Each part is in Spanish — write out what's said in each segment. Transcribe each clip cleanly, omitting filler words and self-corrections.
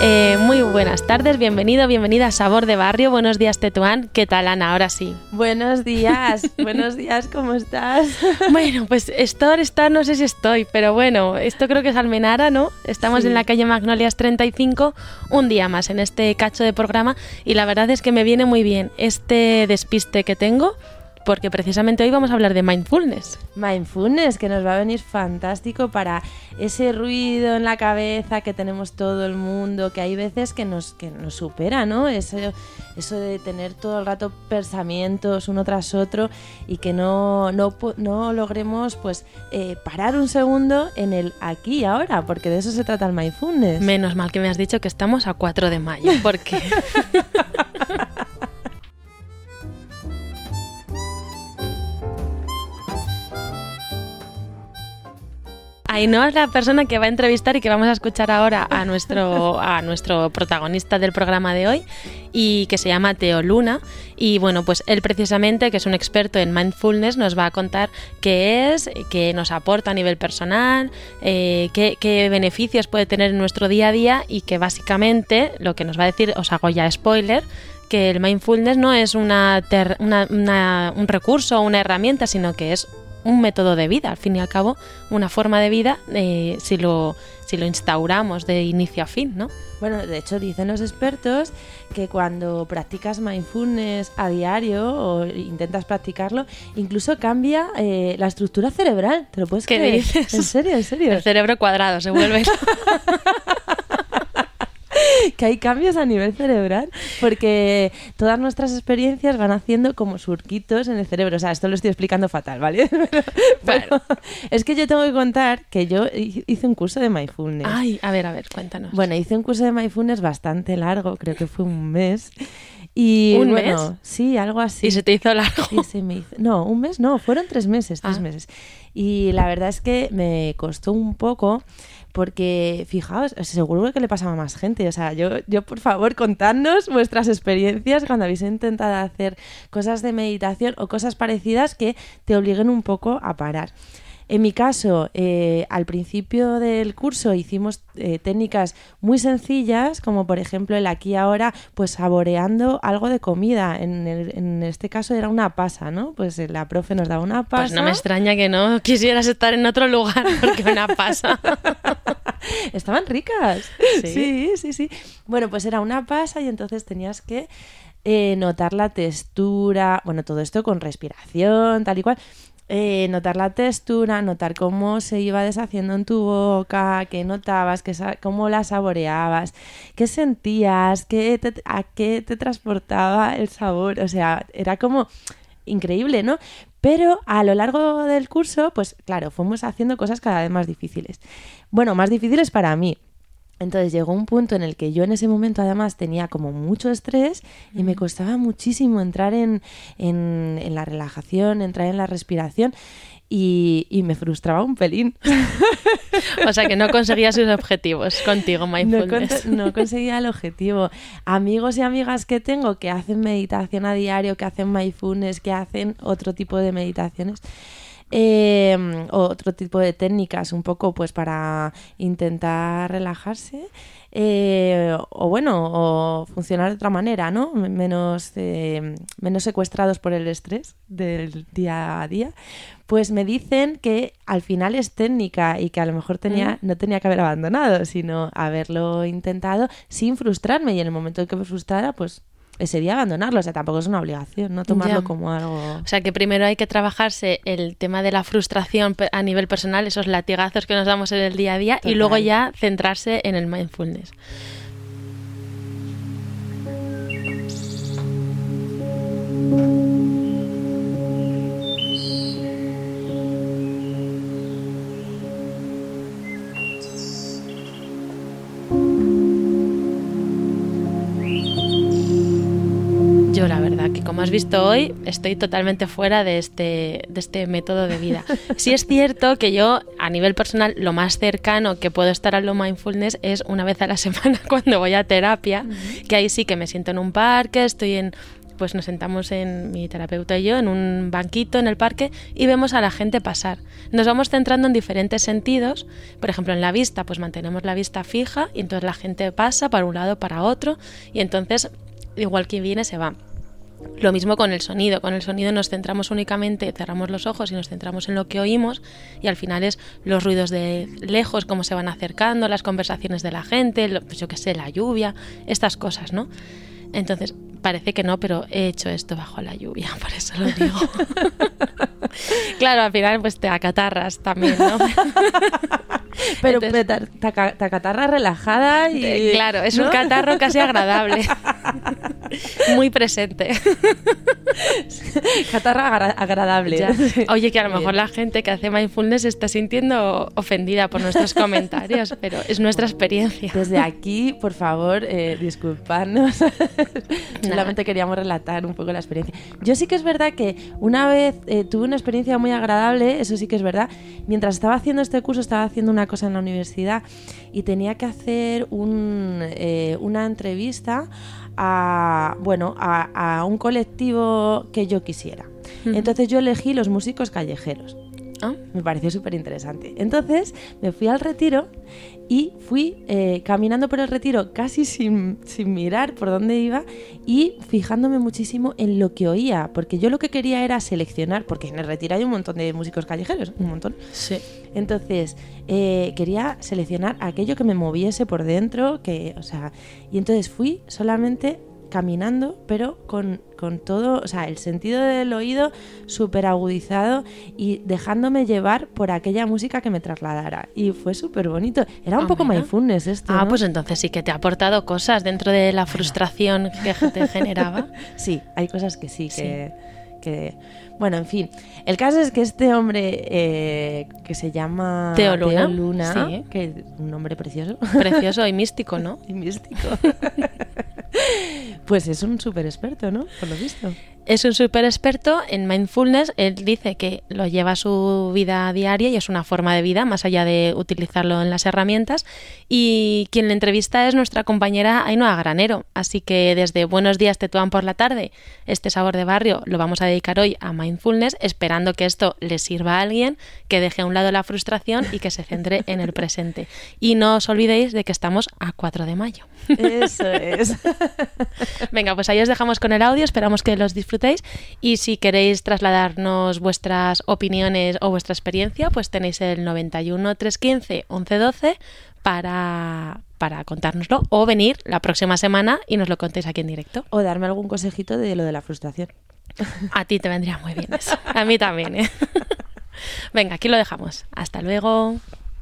Muy buenas tardes, bienvenida a Sabor de Barrio. Buenos días, Tetuán. ¿Qué tal, Ana? Ahora sí. Buenos días, ¿cómo estás? Bueno, pues estar, no sé si estoy, pero bueno, esto creo que es Almenara, ¿no? Estamos en la calle Magnolias 35, un día más en este cacho de programa, y la verdad es que me viene muy bien este despiste que tengo, porque precisamente hoy vamos a hablar de mindfulness. Mindfulness, que nos va a venir fantástico para ese ruido en la cabeza que tenemos todo el mundo, que hay veces que nos supera, ¿no? Eso de tener todo el rato pensamientos uno tras otro y que no logremos pues parar un segundo en el aquí y ahora, porque de eso se trata el mindfulness. Menos mal que me has dicho que estamos a 4 de mayo, porque... Ainhoa es la persona que va a entrevistar y que vamos a escuchar ahora a nuestro protagonista del programa de hoy, y que se llama Teo Luna. Y bueno, pues él precisamente, que es un experto en mindfulness, nos va a contar qué es, qué nos aporta a nivel personal, qué beneficios puede tener en nuestro día a día, y que básicamente lo que nos va a decir, os hago ya spoiler, que el mindfulness no es un recurso o una herramienta, sino que es un método de vida, al fin y al cabo, una forma de vida, si lo instauramos de inicio a fin, ¿no? Bueno, de hecho dicen los expertos que cuando practicas mindfulness a diario o intentas practicarlo, incluso cambia la estructura cerebral. ¿Te lo puedes creer? ¿Qué dices? ¿En serio? El cerebro cuadrado se vuelve... Que hay cambios a nivel cerebral, porque todas nuestras experiencias van haciendo como surquitos en el cerebro. O sea, esto lo estoy explicando fatal, ¿vale? Pero es que yo tengo que contar que yo hice un curso de mindfulness. Ay, a ver, cuéntanos. Bueno, hice un curso de mindfulness bastante largo, creo que fue un mes. Y, ¿Un mes? Sí, algo así. ¿Y se te hizo largo? Y se me hizo... No, un mes no, fueron 3 meses, 3 meses. Y la verdad es que me costó un poco... Porque, fijaos, seguro que le pasaba a más gente. O sea, yo por favor, contadnos vuestras experiencias cuando habéis intentado hacer cosas de meditación o cosas parecidas que te obliguen un poco a parar. En mi caso, al principio del curso hicimos técnicas muy sencillas, como por ejemplo el aquí y ahora, pues saboreando algo de comida. En este caso era una pasa, ¿no? Pues la profe nos daba una pasa. Pues no me extraña que no quisieras estar en otro lugar, porque una pasa... Estaban ricas. Sí. Sí. Bueno, pues era una pasa y entonces tenías que notar la textura, bueno, todo esto con respiración, tal y cual. Notar la textura, notar cómo se iba deshaciendo en tu boca, qué notabas, cómo la saboreabas, qué sentías, a qué te transportaba el sabor. O sea, era como increíble, ¿no? Pero a lo largo del curso, pues claro, fuimos haciendo cosas cada vez más difíciles. Bueno, más difíciles para mí. Entonces llegó un punto en el que yo en ese momento además tenía como mucho estrés y me costaba muchísimo entrar en la relajación, entrar en la respiración y me frustraba un pelín. O sea que no conseguía sus objetivos contigo, mindfulness. No conseguía el objetivo. Amigos y amigas que tengo que hacen meditación a diario, que hacen mindfulness, que hacen otro tipo de meditaciones, otro tipo de técnicas un poco pues para intentar relajarse, o funcionar de otra manera, ¿no? Menos secuestrados por el estrés del día a día. Pues me dicen que al final es técnica y que a lo mejor no tenía que haber abandonado, sino haberlo intentado sin frustrarme, y en el momento en que me frustrara, pues sería abandonarlo. O sea, tampoco es una obligación, no tomarlo como algo... O sea, que primero hay que trabajarse el tema de la frustración a nivel personal, esos latigazos que nos damos en el día a día. Total. Y luego ya centrarse en el mindfulness. Yo la verdad que, como has visto hoy, estoy totalmente fuera de este método de vida. Sí es cierto que yo, a nivel personal, lo más cercano que puedo estar a lo mindfulness es una vez a la semana cuando voy a terapia, que ahí sí que me siento en un parque, estoy en pues nos sentamos mi terapeuta y yo en un banquito en el parque y vemos a la gente pasar. Nos vamos centrando en diferentes sentidos. Por ejemplo, en la vista, pues mantenemos la vista fija y entonces la gente pasa para un lado, para otro y entonces igual que viene se va. Lo mismo con el sonido. Con el sonido nos centramos únicamente, cerramos los ojos y nos centramos en lo que oímos y al final es los ruidos de lejos, cómo se van acercando, las conversaciones de la gente, pues yo qué sé, la lluvia, estas cosas, ¿no? Entonces, parece que no, pero he hecho esto bajo la lluvia, por eso lo digo. Claro, al final pues te acatarras también, ¿no? Pero te acatarras relajada y... Claro, es, ¿no?, un catarro casi agradable. Muy presente. Catarro agradable. Ya. Oye, que a lo mejor la gente que hace mindfulness se está sintiendo ofendida por nuestros comentarios, pero es nuestra experiencia. Desde aquí, por favor, disculpadnos. Solamente queríamos relatar un poco la experiencia. Yo sí que es verdad que una vez tuve una experiencia muy agradable, eso sí que es verdad. Mientras estaba haciendo este curso, estaba haciendo una cosa en la universidad y tenía que hacer una entrevista a un colectivo que yo quisiera. Entonces yo elegí los músicos callejeros. Me pareció súper interesante. Entonces me fui al retiro y fui caminando por el retiro casi sin mirar por dónde iba y fijándome muchísimo en lo que oía, porque yo lo que quería era seleccionar, porque en el retiro hay un montón de músicos callejeros, un montón. Sí. Entonces quería seleccionar aquello que me moviese por dentro, y entonces fui solamente caminando, pero con todo, o sea, el sentido del oído súper agudizado y dejándome llevar por aquella música que me trasladara. Y fue súper bonito. Era un poco mindfulness esto, ¿no? Pues entonces sí que te ha aportado cosas dentro de la frustración que te generaba. Sí, hay cosas que sí, que... Bueno, en fin. El caso es que este hombre que se llama Teo Luna, sí, que es un nombre precioso. Precioso y místico, ¿no? Y místico. Pues es un súper experto, ¿no? Por lo visto. Es un súper experto en mindfulness. Él dice que lo lleva a su vida diaria y es una forma de vida, más allá de utilizarlo en las herramientas. Y quien le entrevista es nuestra compañera Ainhoa Granero. Así que desde Buenos Días Tetuán por la tarde, este sabor de barrio lo vamos a dedicar hoy a mindfulness, esperando que esto le sirva a alguien, que deje a un lado la frustración y que se centre en el presente. Y no os olvidéis de que estamos a 4 de mayo. Eso es. Venga, pues ahí os dejamos con el audio, esperamos que los disfrutéis y si queréis trasladarnos vuestras opiniones o vuestra experiencia, pues tenéis el 91 315 1112 para contárnoslo o venir la próxima semana y nos lo contéis aquí en directo. O darme algún consejito de lo de la frustración. A ti te vendría muy bien eso. A mí también, ¿eh? Venga, aquí lo dejamos. Hasta luego.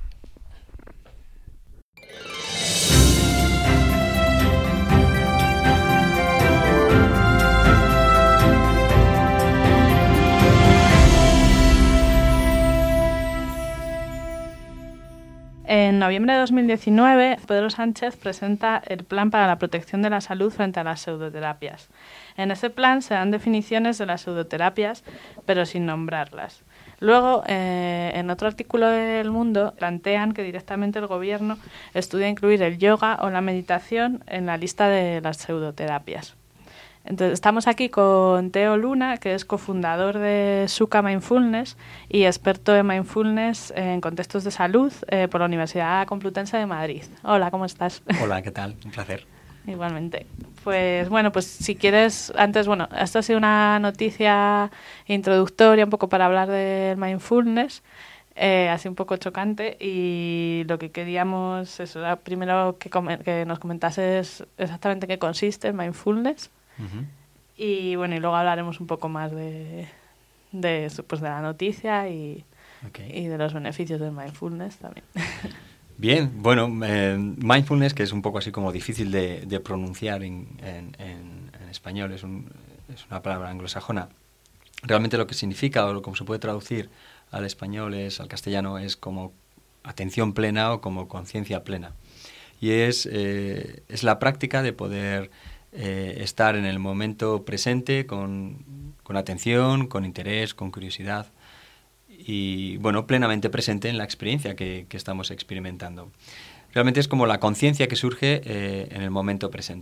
En noviembre de 2019, Pedro Sánchez presenta el Plan para la Protección de la Salud frente a las pseudoterapias. En ese plan se dan definiciones de las pseudoterapias, pero sin nombrarlas. Luego, en otro artículo del Mundo, plantean que directamente el Gobierno estudia incluir el yoga o la meditación en la lista de las pseudoterapias. Entonces, estamos aquí con Teo Luna, que es cofundador de Suka Mindfulness y experto en mindfulness en contextos de salud por la Universidad Complutense de Madrid. Hola, ¿cómo estás? Hola, ¿qué tal? Un placer. Igualmente. Pues bueno, pues si quieres, antes, bueno, esto ha sido una noticia introductoria un poco para hablar del mindfulness, así un poco chocante, y lo que queríamos es primero que nos comentases exactamente qué consiste el mindfulness. Uh-huh. Y bueno, y luego hablaremos un poco más de la noticia y de los beneficios del mindfulness también. Bien, bueno, mindfulness, que es un poco así como difícil de pronunciar en español, es una palabra anglosajona. Realmente lo que significa o como se puede traducir al español al castellano es como atención plena o como conciencia plena. Y es la práctica de poder estar en el momento presente con atención, con interés, con curiosidad y, bueno, plenamente presente en la experiencia que estamos experimentando. Realmente es como la conciencia que surge en el momento presente,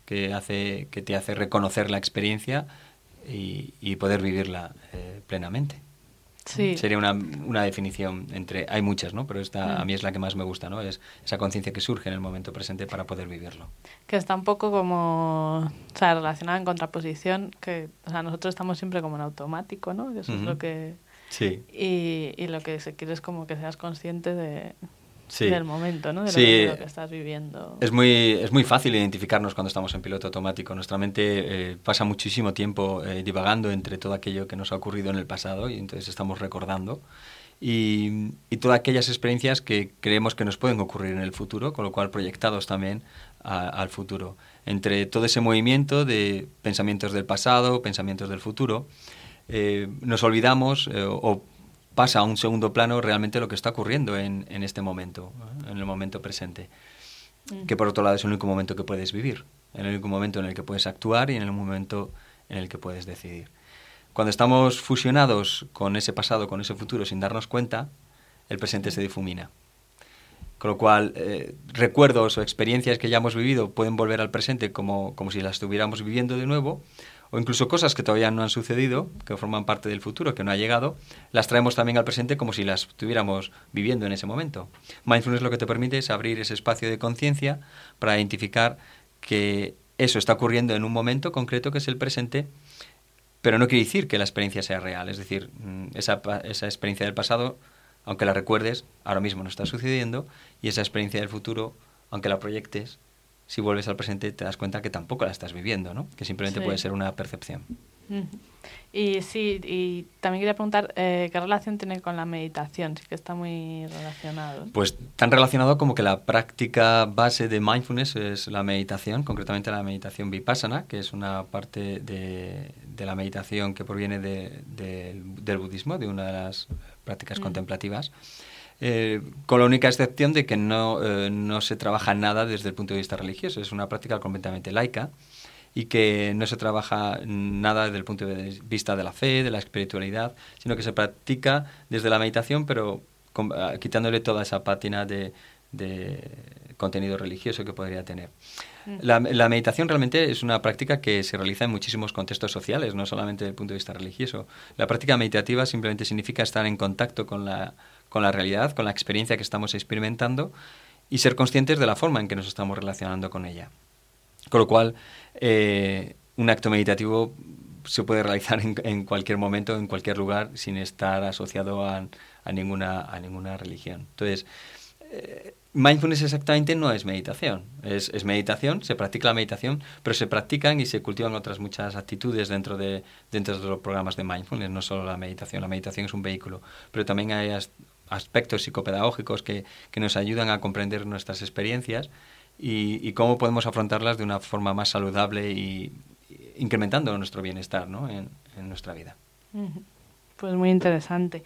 que te hace reconocer la experiencia y poder vivirla plenamente. Sí. Sería una definición entre... Hay muchas, ¿no? Pero esta a mí es la que más me gusta, ¿no? Es esa conciencia que surge en el momento presente para poder vivirlo. Que está un poco como... O sea, relacionada en contraposición, que o sea, nosotros estamos siempre como en automático, ¿no? Eso es lo que... Sí. Y lo que se quiere es como que seas consciente del momento, ¿no? De lo que estás viviendo. Es muy fácil identificarnos cuando estamos en piloto automático. Nuestra mente pasa muchísimo tiempo divagando entre todo aquello que nos ha ocurrido en el pasado y entonces estamos recordando. Y todas aquellas experiencias que creemos que nos pueden ocurrir en el futuro, con lo cual proyectados también al futuro. Entre todo ese movimiento de pensamientos del pasado, pensamientos del futuro, nos olvidamos o pasa a un segundo plano realmente lo que está ocurriendo en este momento, en el momento presente, que por otro lado es el único momento que puedes vivir, el único momento en el que puedes actuar y en el momento en el que puedes decidir. Cuando estamos fusionados con ese pasado, con ese futuro, sin darnos cuenta, el presente se difumina. Con lo cual, recuerdos o experiencias que ya hemos vivido pueden volver al presente como si las estuviéramos viviendo de nuevo, o incluso cosas que todavía no han sucedido, que forman parte del futuro, que no ha llegado, las traemos también al presente como si las estuviéramos viviendo en ese momento. Mindfulness lo que te permite es abrir ese espacio de conciencia para identificar que eso está ocurriendo en un momento concreto que es el presente, pero no quiere decir que la experiencia sea real. Es decir, esa experiencia del pasado, aunque la recuerdes, ahora mismo no está sucediendo, y esa experiencia del futuro, aunque la proyectes, si vuelves al presente te das cuenta que tampoco la estás viviendo, ¿no? Que simplemente puede ser una percepción. Y sí, y también quería preguntar qué relación tiene con la meditación, sí que está muy relacionado. Pues tan relacionado como que la práctica base de mindfulness es la meditación, concretamente la meditación vipassana, que es una parte de la meditación que proviene del budismo, de una de las prácticas contemplativas. Con la única excepción de que no se trabaja nada desde el punto de vista religioso. Es una práctica completamente laica y que no se trabaja nada desde el punto de vista de la fe, de la espiritualidad, sino que se practica desde la meditación, pero quitándole toda esa pátina de contenido religioso que podría tener. La meditación realmente es una práctica que se realiza en muchísimos contextos sociales, no solamente desde el punto de vista religioso. La práctica meditativa simplemente significa estar en contacto con la realidad, con la experiencia que estamos experimentando y ser conscientes de la forma en que nos estamos relacionando con ella. Con lo cual, un acto meditativo se puede realizar en cualquier momento, en cualquier lugar, sin estar asociado a ninguna religión. Entonces, mindfulness exactamente no es meditación. Es meditación, se practica la meditación, pero se practican y se cultivan otras muchas actitudes dentro de los programas de mindfulness, no solo la meditación. La meditación es un vehículo, pero también hay aspectos psicopedagógicos que nos ayudan a comprender nuestras experiencias y cómo podemos afrontarlas de una forma más saludable y incrementando nuestro bienestar, ¿no? en nuestra vida. Pues muy interesante.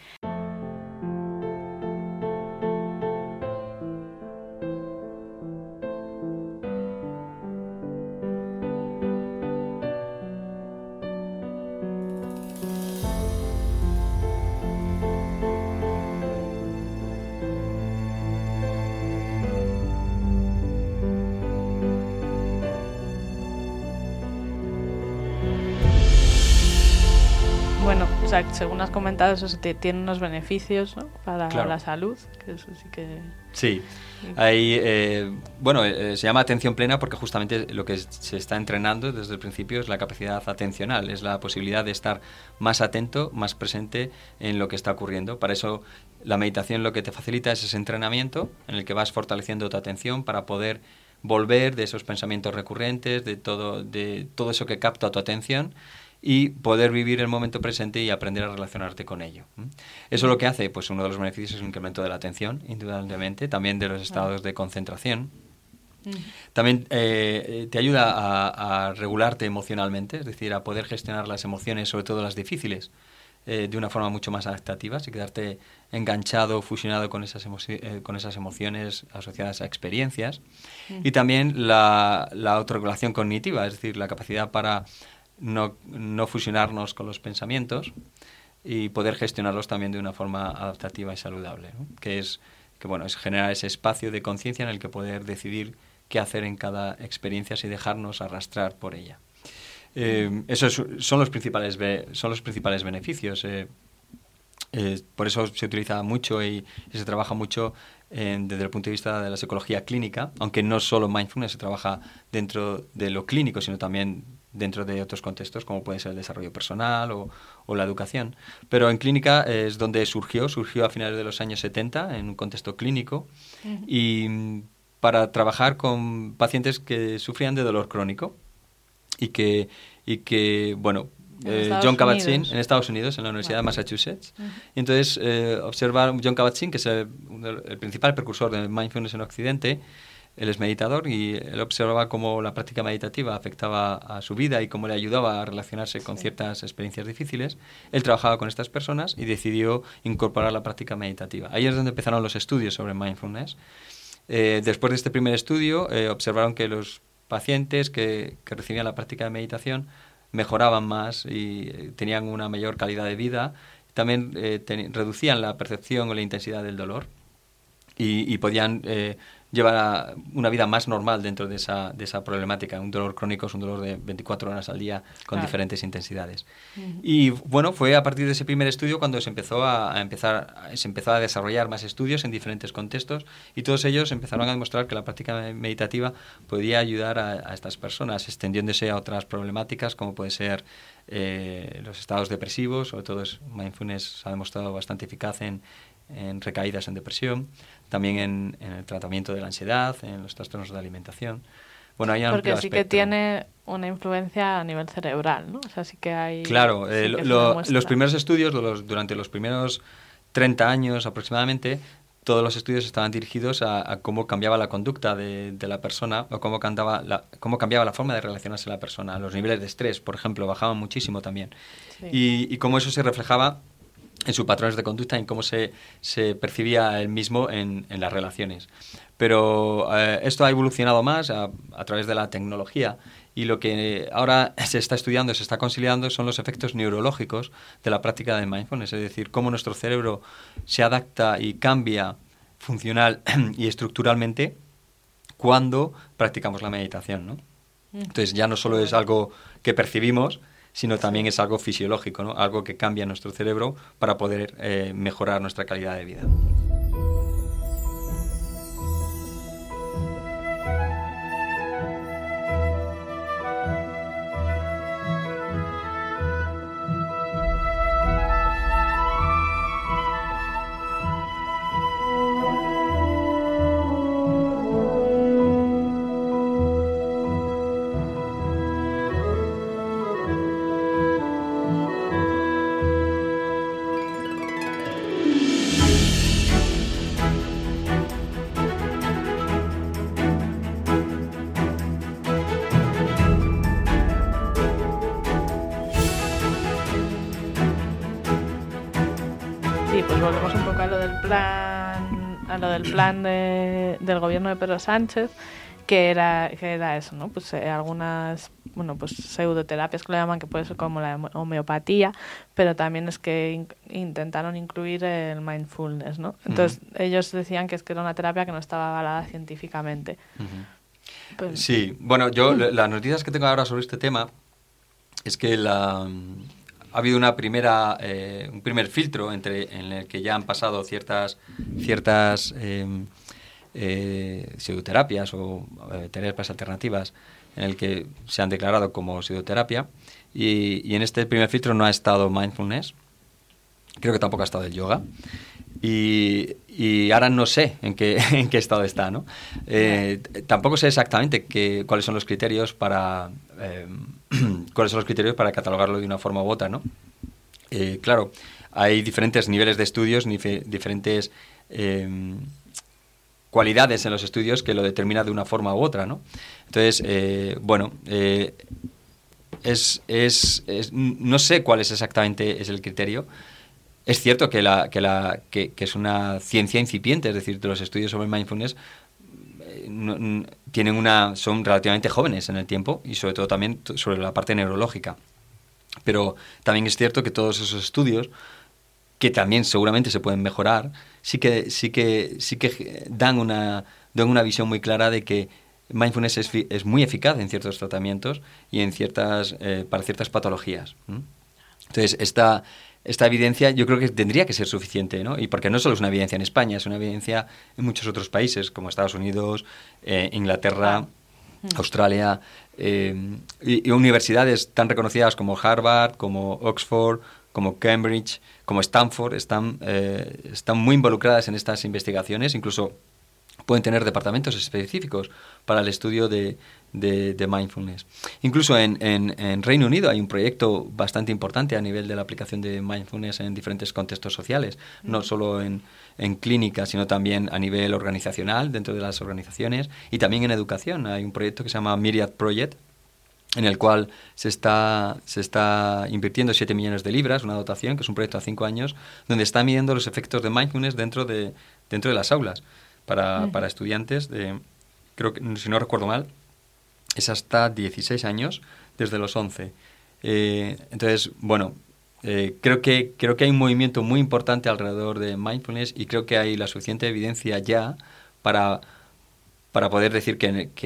Bueno, o sea, según has comentado, eso tiene unos beneficios, ¿no? Para la salud, que eso sí que... Sí, hay, se llama atención plena porque justamente lo que se está entrenando desde el principio es la capacidad atencional, es la posibilidad de estar más atento, más presente en lo que está ocurriendo. Para eso la meditación lo que te facilita es ese entrenamiento en el que vas fortaleciendo tu atención para poder volver de esos pensamientos recurrentes, de todo eso que capta tu atención, y poder vivir el momento presente y aprender a relacionarte con ello. Eso lo que hace, pues uno de los beneficios es un incremento de la atención, indudablemente, también de los estados de concentración. También te ayuda a regularte emocionalmente, es decir, a poder gestionar las emociones, sobre todo las difíciles, de una forma mucho más adaptativa, y quedarte enganchado, fusionado con esas emociones asociadas a experiencias. Y también la autorregulación cognitiva, es decir, la capacidad para no fusionarnos con los pensamientos y poder gestionarlos también de una forma adaptativa y saludable, ¿no? Que es generar ese espacio de conciencia en el que poder decidir qué hacer en cada experiencia sin dejarnos arrastrar por ella. Esos son los principales beneficios. Por eso se utiliza mucho y se trabaja mucho desde el punto de vista de la psicología clínica, aunque no solo mindfulness se trabaja dentro de lo clínico, sino también dentro de otros contextos, como puede ser el desarrollo personal o la educación. Pero en clínica es donde surgió a finales de los años 70, en un contexto clínico, y para trabajar con pacientes que sufrían de dolor crónico y que bueno, John Kabat-Zinn en Estados Unidos, en la Universidad de Massachusetts. Y entonces observar John Kabat-Zinn, que es el principal precursor de mindfulness en Occidente. Él es meditador y él observaba cómo la práctica meditativa afectaba a su vida y cómo le ayudaba a relacionarse con ciertas experiencias difíciles. Él trabajaba con estas personas y decidió incorporar la práctica meditativa. Ahí es donde empezaron los estudios sobre mindfulness. Después de este primer estudio, observaron que los pacientes que recibían la práctica de meditación mejoraban más y tenían una mayor calidad de vida. También reducían la percepción o la intensidad del dolor y podían llevar a una vida más normal dentro de esa problemática. Un dolor crónico es un dolor de 24 horas al día con diferentes intensidades. Y bueno, fue a partir de ese primer estudio cuando se empezó a desarrollar más estudios en diferentes contextos y todos ellos empezaron a demostrar que la práctica meditativa podía ayudar a estas personas, extendiéndose a otras problemáticas como puede ser los estados depresivos. Sobre todo mindfulness se ha demostrado bastante eficaz en recaídas en depresión, también en el tratamiento de la ansiedad, en los trastornos de alimentación. Bueno, hay un porque sí que tiene una influencia a nivel cerebral, ¿no? O sea, sí que hay... Claro, los primeros estudios, durante los primeros 30 años aproximadamente, todos los estudios estaban dirigidos a cómo cambiaba la conducta de la persona o cómo cambiaba la forma de relacionarse la persona. Los niveles de estrés, por ejemplo, bajaban muchísimo también. Sí. Y cómo eso se reflejaba en sus patrones de conducta y en cómo se percibía él mismo en las relaciones. Pero esto ha evolucionado más a través de la tecnología y lo que ahora se está estudiando, se está considerando son los efectos neurológicos de la práctica de mindfulness, es decir, cómo nuestro cerebro se adapta y cambia funcional y estructuralmente cuando practicamos la meditación, ¿no? Entonces ya no solo es algo que percibimos, sino también es algo fisiológico, ¿no? Algo que cambia nuestro cerebro para poder mejorar nuestra calidad de vida. Volvemos un poco a lo del plan del gobierno de Pedro Sánchez, que era eso, ¿no? Pues algunas, pues pseudoterapias que le llaman, que puede ser como la homeopatía, pero también es que intentaron incluir el mindfulness, ¿no? Entonces ellos decían que era una terapia que no estaba avalada científicamente. Pues, sí, bueno, yo las noticias que tengo ahora sobre este tema es que ha habido un primer filtro en el que ya han pasado ciertas pseudoterapias o terapias alternativas en el que se han declarado como pseudoterapia y en este primer filtro no ha estado mindfulness, creo que tampoco ha estado el yoga y ahora no sé en qué estado está, ¿no? Tampoco sé exactamente cuáles son los criterios para catalogarlo de una forma u otra, ¿no? Claro, hay diferentes niveles de estudios, diferentes cualidades en los estudios que lo determina de una forma u otra, ¿no? Entonces, no sé cuál es exactamente el criterio. Es cierto que es una ciencia incipiente, es decir, los estudios sobre mindfulness son relativamente jóvenes en el tiempo y sobre todo también sobre la parte neurológica. Pero también es cierto que todos esos estudios, que también seguramente se pueden mejorar, sí que dan una visión muy clara de que mindfulness es muy eficaz en ciertos tratamientos y en para ciertas patologías. Entonces, esta evidencia yo creo que tendría que ser suficiente, ¿no? Y porque no solo es una evidencia en España, es una evidencia en muchos otros países, como Estados Unidos, Inglaterra, Australia, y universidades tan reconocidas como Harvard, como Oxford, como Cambridge, como Stanford, están muy involucradas en estas investigaciones, incluso pueden tener departamentos específicos para el estudio de mindfulness. Incluso en Reino Unido hay un proyecto bastante importante a nivel de la aplicación de mindfulness en diferentes contextos sociales, no solo en clínicas, sino también a nivel organizacional, dentro de las organizaciones, y también en educación. Hay un proyecto que se llama Myriad Project, en el cual se está invirtiendo 7 millones de libras, una dotación, que es un proyecto a 5 años, donde está midiendo los efectos de mindfulness dentro de las aulas para estudiantes creo que, si no recuerdo mal, es hasta 16 años, desde los 11. Entonces, bueno, creo que hay un movimiento muy importante alrededor de mindfulness y creo que hay la suficiente evidencia ya para poder decir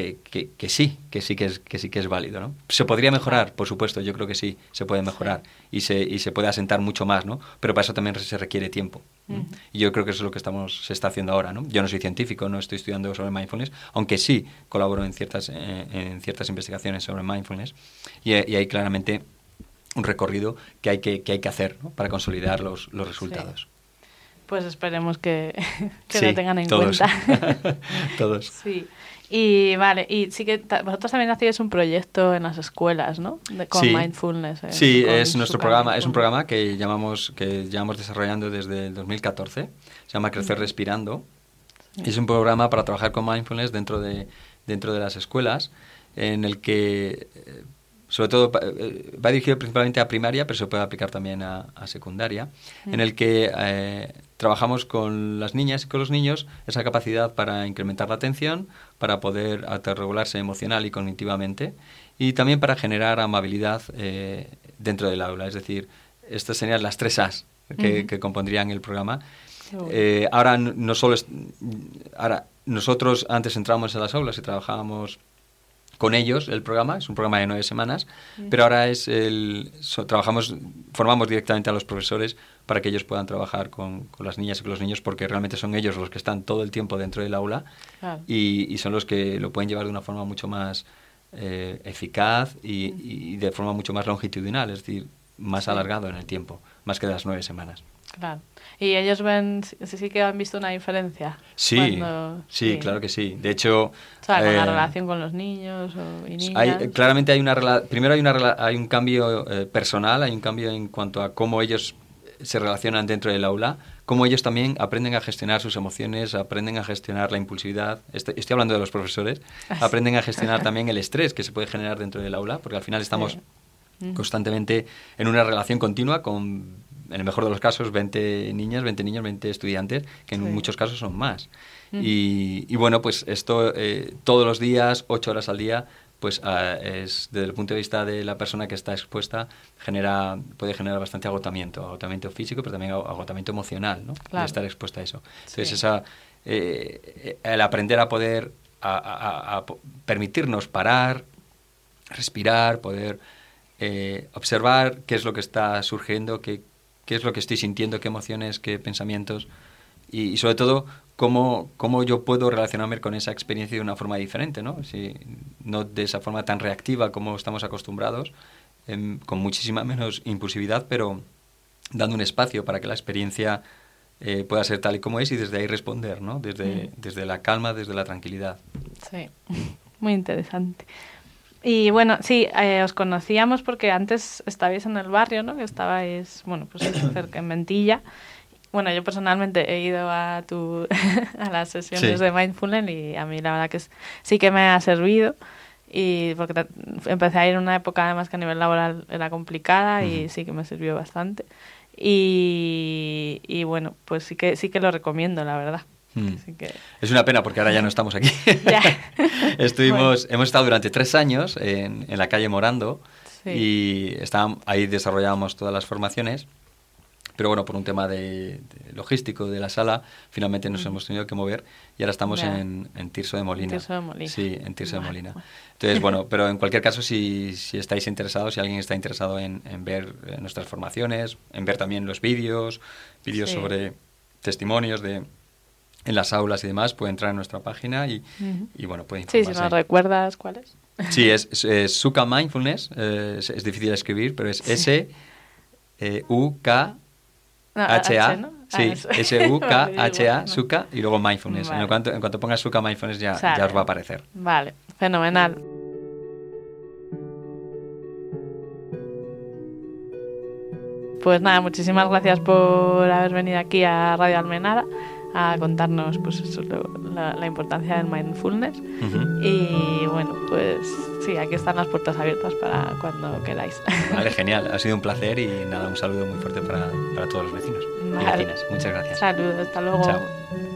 que sí que es válido, ¿no? ¿Se podría mejorar? Por supuesto, yo creo que sí, se puede mejorar y se puede asentar mucho más, ¿no? Pero para eso también se requiere tiempo. Y yo creo que eso es lo que se está haciendo ahora, ¿no? Yo no soy científico, no estoy estudiando sobre mindfulness, aunque sí colaboro en ciertas investigaciones sobre mindfulness y hay claramente un recorrido que hay que hacer, ¿no? Para consolidar los resultados. Sí. Pues esperemos que sí, lo tengan en todos. cuenta. Todos. Sí. Y vale, y sí que vosotros también hacéis un proyecto en las escuelas, ¿no? Con mindfulness. Sí, es nuestro programa, es un programa que llevamos desarrollando desde el 2014. Se llama Crecer Respirando. Sí. Es un programa para trabajar con mindfulness dentro de las escuelas, en el que sobre todo va dirigido principalmente a primaria, pero se puede aplicar también a secundaria, en el que trabajamos con las niñas y con los niños esa capacidad para incrementar la atención, para poder autorregularse emocional y cognitivamente, y también para generar amabilidad dentro del aula. Es decir, estas serían las 3 A's que compondrían el programa. Ahora nosotros antes entrábamos en las aulas y trabajábamos con ellos. El programa es un programa de 9 semanas, pero ahora formamos directamente a los profesores para que ellos puedan trabajar con las niñas y con los niños, porque realmente son ellos los que están todo el tiempo dentro del aula. Claro. y son los que lo pueden llevar de una forma mucho más eficaz y de forma mucho más longitudinal, es decir, más alargado en el tiempo, más que de las 9 semanas. Claro. ¿Y ellos sí que han visto una diferencia? Sí, claro que sí. De hecho, o sea, con la relación con los niños y niñas. Claramente primero hay un cambio personal, hay un cambio en cuanto a cómo ellos se relacionan dentro del aula, cómo ellos también aprenden a gestionar sus emociones, aprenden a gestionar la impulsividad. Estoy hablando de los profesores. Aprenden a gestionar también el estrés que se puede generar dentro del aula, porque al final estamos constantemente en una relación continua con, en el mejor de los casos, 20 niñas, 20 niños, 20 estudiantes, que en muchos casos son más. Y bueno, pues esto todos los días, 8 horas al día, pues es, desde el punto de vista de la persona que está expuesta, puede generar bastante agotamiento físico, pero también agotamiento emocional, ¿no? Claro. De estar expuesta a eso. Entonces, el aprender a poder a permitirnos parar, respirar, poder observar qué es lo que está surgiendo, qué es lo que estoy sintiendo, qué emociones, qué pensamientos, y sobre todo cómo yo puedo relacionarme con esa experiencia de una forma diferente, ¿no? No de esa forma tan reactiva como estamos acostumbrados, con muchísima menos impulsividad, pero dando un espacio para que la experiencia pueda ser tal y como es y desde ahí responder, ¿no? Desde la calma, desde la tranquilidad. Sí, muy interesante. Y bueno, sí, os conocíamos porque antes estabais en el barrio, ¿no? Que estabais, bueno, pues cerca en Mentilla. Bueno, yo personalmente he ido a las sesiones de Mindfulness y a mí la verdad que sí que me ha servido, y porque empecé a ir en una época además que a nivel laboral era complicada y sí que me sirvió bastante. Y bueno, pues sí que lo recomiendo, la verdad. Es una pena porque ahora ya no estamos aquí. Hemos estado durante 3 años en la calle Morando y ahí desarrollábamos todas las formaciones, Pero bueno, por un tema de logístico de la sala, finalmente nos hemos tenido que mover y ahora estamos en Tirso de Molina. Tirso de Molina. Sí, en Tirso de Molina. Entonces, bueno, pero en cualquier caso, si estáis interesados, si alguien está interesado en ver nuestras formaciones, en ver también los vídeos sobre testimonios en las aulas y demás, puede entrar en nuestra página y bueno, puede informarse. Sí, si nos recuerdas cuál es. Sí, es Suka Mindfulness, es difícil de escribir, pero es S-U-K... H-A, ¿no? sí, S-U-K-H-A, ¿no? Suka, y luego Mindfulness. Vale. En cuanto pongas Suka Mindfulness ya os va a aparecer. Vale, fenomenal. Pues nada, muchísimas gracias por haber venido aquí a Radio Almenara a contarnos pues eso, la importancia del mindfulness. Y bueno, pues sí, aquí están las puertas abiertas para cuando queráis. Vale, genial, ha sido un placer y nada, un saludo muy fuerte para todos los vecinos y vecinas. Muchas gracias. Saludos, hasta luego. Chao.